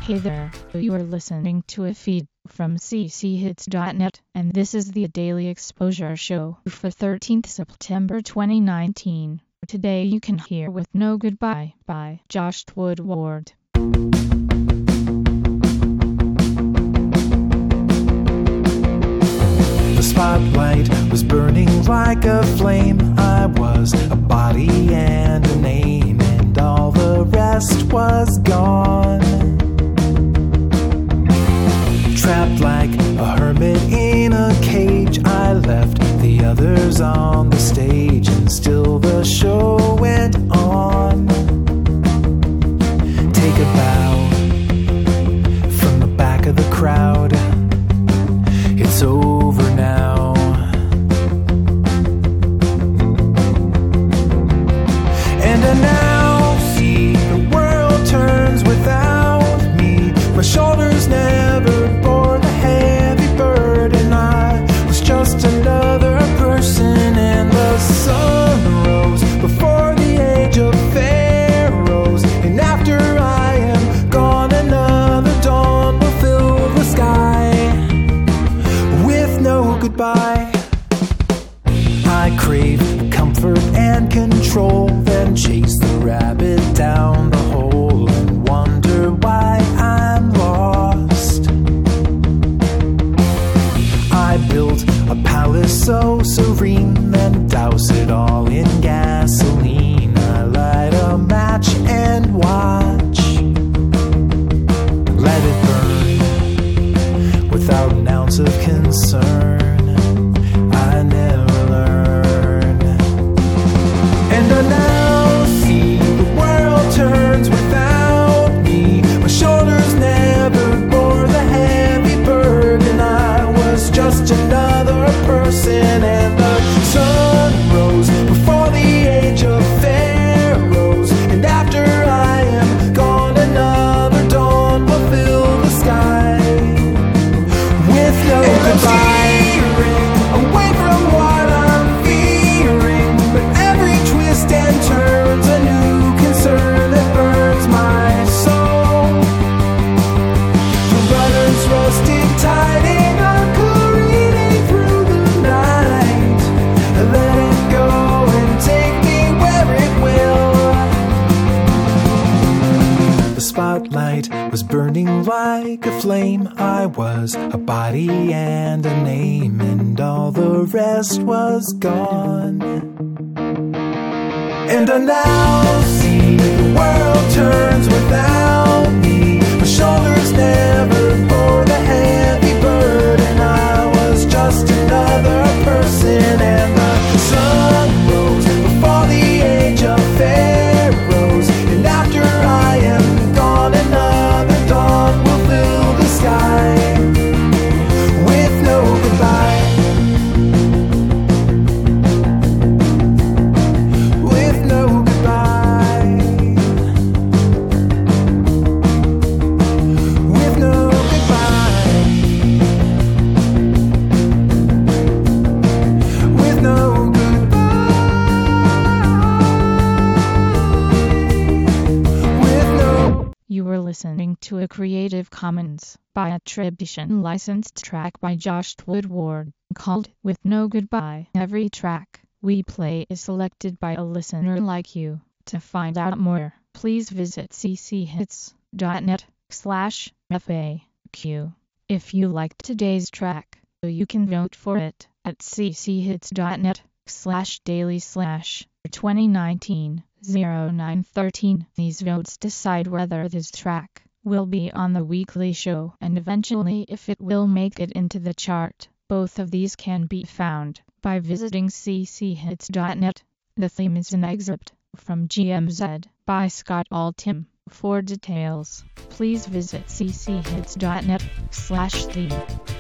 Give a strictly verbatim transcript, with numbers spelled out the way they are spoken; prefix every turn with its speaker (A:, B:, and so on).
A: Hey there, you are listening to a feed from c c hits dot net, and this is the Daily Exposure Show for thirteenth September twenty nineteen. Today you can hear With No Goodbye by Josh Woodward.
B: The spotlight was burning like a flame. I was a body and a name, and all the rest was gone. Trapped like a hermit in a cage, I left the others on the stage, and still the show went on. Take a bow from the back of the crowd. It's over now. And I now see the world turns without me. My shoulders never bore the heavy burden. I was just another person, and the sun rose before the age of pharaohs. And after I am gone, another dawn will fill the sky. No goodbye. I crave comfort and control, then chase the rabbit down the hole and wonder why I'm lost. I built a palace so serene, then douse it all in gasoline. I light a match and watch, let it burn without an ounce of concern. I never learn. And I now see the world turns without me. My shoulders never bore the heavy burden. I was just another person, and the sun rose before the age of pharaohs. And after I am gone, another dawn will fill the sky. With no goodbye. Away from what I'm fearing, but every twist and turn's a new concern that burns my soul. The runners rusted tiding are careening through the night. Let it go and take me where it will. The spotlight was burning like a flame. I was a body and a name, and all the rest was gone. And I now see the world turns without me. My shoulders never bore the heavy burden. I was just another person, and the sun rose before the age of pharaohs. And after I am gone, another dawn will fill the sky. With no goodbye. With no goodbye. With no goodbye. With no goodbye. With no.
A: You were listening to a Creative Commons by attribution licensed track by Josh Woodward, called With No Goodbye. Every track we play is selected by a listener like you. To find out more, please visit c c hits dot net slash F A Q. If you liked today's track, you can vote for it at c c hits dot net slash daily slash twenty nineteen oh nine thirteen. These votes decide whether this track will be on the weekly show, and eventually if it will make it into the chart. Both of these can be found by visiting c c hits dot net. The theme is an excerpt from G M Z by Scott Altham. For details, please visit c c hits dot net slash theme.